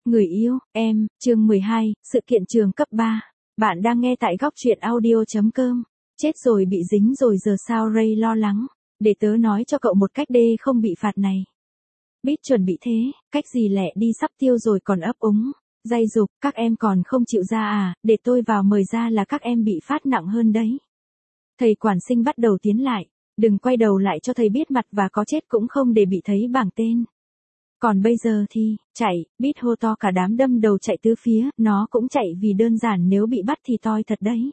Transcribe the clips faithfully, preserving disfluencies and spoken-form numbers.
Người yêu, em, chương mười hai, sự kiện trường cấp ba. Bạn đang nghe tại góc truyện audio chấm com. Chết rồi bị dính rồi giờ sao Ray lo lắng. Để tớ nói cho cậu một cách đê không bị phạt này. Biết chuẩn bị thế, cách gì lẹ đi sắp tiêu rồi còn ấp úng. Day dục, các em còn không chịu ra à, để tôi vào mời ra là các em bị phát nặng hơn đấy. Thầy quản sinh bắt đầu tiến lại. Đừng quay đầu lại cho thầy biết mặt và có chết cũng không để bị thấy bảng tên. Còn bây giờ thì, chạy, Bít hô to cả đám đâm đầu chạy tứ phía, nó cũng chạy vì đơn giản nếu bị bắt thì toi thật đấy.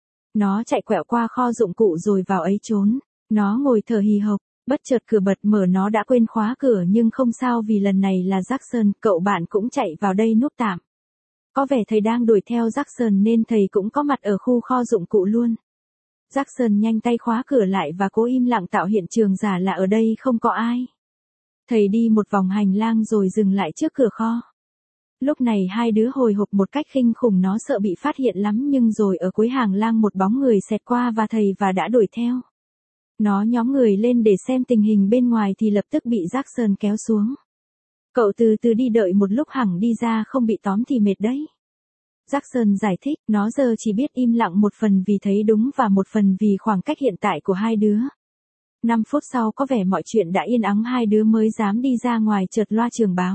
Nó chạy quẹo qua kho dụng cụ rồi vào ấy trốn, nó ngồi thở hì hộc, bất chợt cửa bật mở nó đã quên khóa cửa nhưng không sao vì lần này là Jackson, cậu bạn cũng chạy vào đây núp tạm. Có vẻ thầy đang đuổi theo Jackson nên thầy cũng có mặt ở khu kho dụng cụ luôn. Jackson nhanh tay khóa cửa lại và cố im lặng tạo hiện trường giả là ở đây không có ai. Thầy đi một vòng hành lang rồi dừng lại trước cửa kho. Lúc này hai đứa hồi hộp một cách kinh khủng, nó sợ bị phát hiện lắm nhưng rồi ở cuối hàng lang một bóng người xẹt qua và thầy và đã đuổi theo. Nó nhóm người lên để xem tình hình bên ngoài thì lập tức bị Jackson kéo xuống. Cậu từ từ đi đợi một lúc hẳn đi ra không bị tóm thì mệt đấy. Jackson giải thích, nó giờ chỉ biết im lặng một phần vì thấy đúng và một phần vì khoảng cách hiện tại của hai đứa. Năm phút sau có vẻ mọi chuyện đã yên ắng, hai đứa mới dám đi ra ngoài chợt loa trường báo.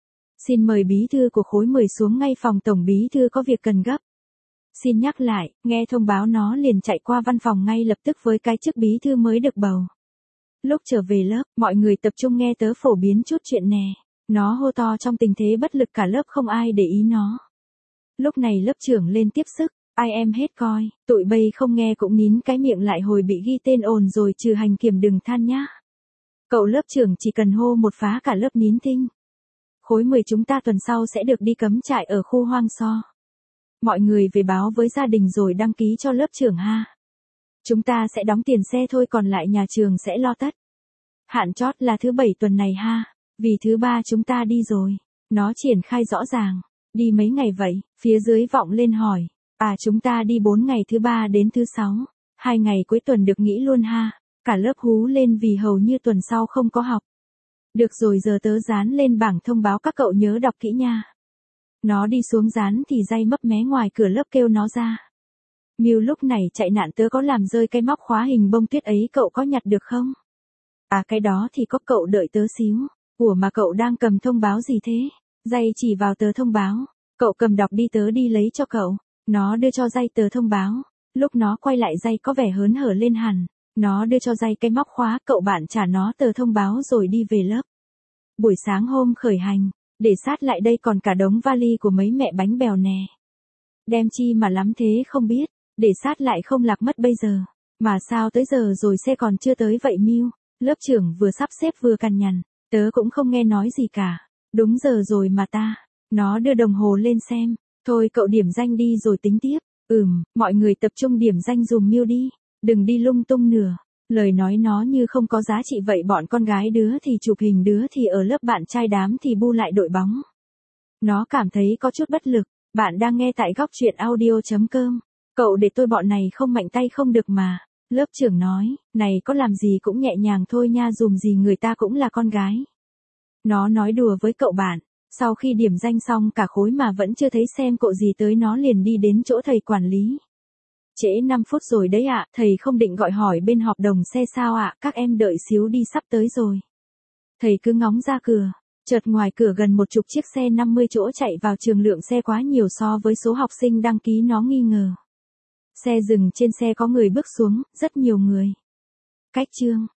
Xin mời bí thư của khối mười xuống ngay phòng tổng bí thư có việc cần gấp. Xin nhắc lại, nghe thông báo nó liền chạy qua văn phòng ngay lập tức với cái chức bí thư mới được bầu. Lúc trở về lớp, mọi người tập trung nghe tớ phổ biến chút chuyện nè. Nó hô to trong tình thế bất lực, cả lớp không ai để ý nó. Lúc này lớp trưởng lên tiếp sức. Ai em hết coi, tụi bay không nghe cũng nín cái miệng lại hồi bị ghi tên ồn rồi trừ hành kiểm đừng than nhá. Cậu lớp trưởng chỉ cần hô một phá cả lớp nín thinh. Khối mười chúng ta tuần sau sẽ được đi cắm trại ở khu hoang so. Mọi người về báo với gia đình rồi đăng ký cho lớp trưởng ha. Chúng ta sẽ đóng tiền xe thôi còn lại nhà trường sẽ lo tất. Hạn chót là thứ bảy tuần này ha, vì thứ ba chúng ta đi rồi. Nó triển khai rõ ràng. Đi mấy ngày vậy? Phía dưới vọng lên hỏi. À chúng ta đi bốn ngày thứ ba đến thứ sáu, hai ngày cuối tuần được nghỉ luôn ha. Cả lớp hú lên vì hầu như tuần sau không có học. Được rồi, giờ tớ dán lên bảng thông báo các cậu nhớ đọc kỹ nha. Nó đi xuống dán thì Day mấp mé ngoài cửa lớp kêu nó ra. Miu lúc này chạy nạn, tớ có làm rơi cái móc khóa hình bông tuyết ấy, cậu có nhặt được không? À cái đó thì có, cậu đợi tớ xíu. Ủa mà cậu đang cầm thông báo gì thế? Day chỉ vào tờ thông báo. Cậu cầm đọc đi, tớ đi lấy cho cậu. Nó đưa cho Day tờ thông báo. Lúc nó quay lại Day có vẻ hớn hở lên hẳn. Nó đưa cho Day cái móc khóa, cậu bạn trả nó tờ thông báo rồi đi về lớp. Buổi sáng hôm khởi hành, để sát lại đây còn cả đống vali của mấy mẹ bánh bèo nè. Đem chi mà lắm thế không biết, để sát lại không lạc mất bây giờ. Mà sao tới giờ rồi xe còn chưa tới vậy Miu? Lớp trưởng vừa sắp xếp vừa cằn nhằn, tớ cũng không nghe nói gì cả. Đúng giờ rồi mà ta. Nó đưa đồng hồ lên xem. Thôi cậu điểm danh đi rồi tính tiếp. Ừm, mọi người tập trung điểm danh dùm Miu đi. Đừng đi lung tung nửa. Lời nói nó như không có giá trị vậy, bọn con gái đứa thì chụp hình, đứa thì ở lớp bạn trai đám thì bu lại đội bóng. Nó cảm thấy có chút bất lực. Bạn đang nghe tại góc truyện audio chấm com. Cậu để tôi bọn này không mạnh tay không được mà. Lớp trưởng nói, này có làm gì cũng nhẹ nhàng thôi nha, dùm gì người ta cũng là con gái. Nó nói đùa với cậu bạn. Sau khi điểm danh xong cả khối mà vẫn chưa thấy xem cậu gì tới, nó liền đi đến chỗ thầy quản lý. Trễ năm phút rồi đấy ạ, thầy không định gọi hỏi bên họp đồng xe sao ạ, các em đợi xíu đi sắp tới rồi. Thầy cứ ngóng ra cửa, chợt ngoài cửa gần một chục chiếc xe năm mươi chỗ chạy vào trường, lượng xe quá nhiều so với số học sinh đăng ký, nó nghi ngờ. Xe dừng, trên xe có người bước xuống, rất nhiều người. Cách chương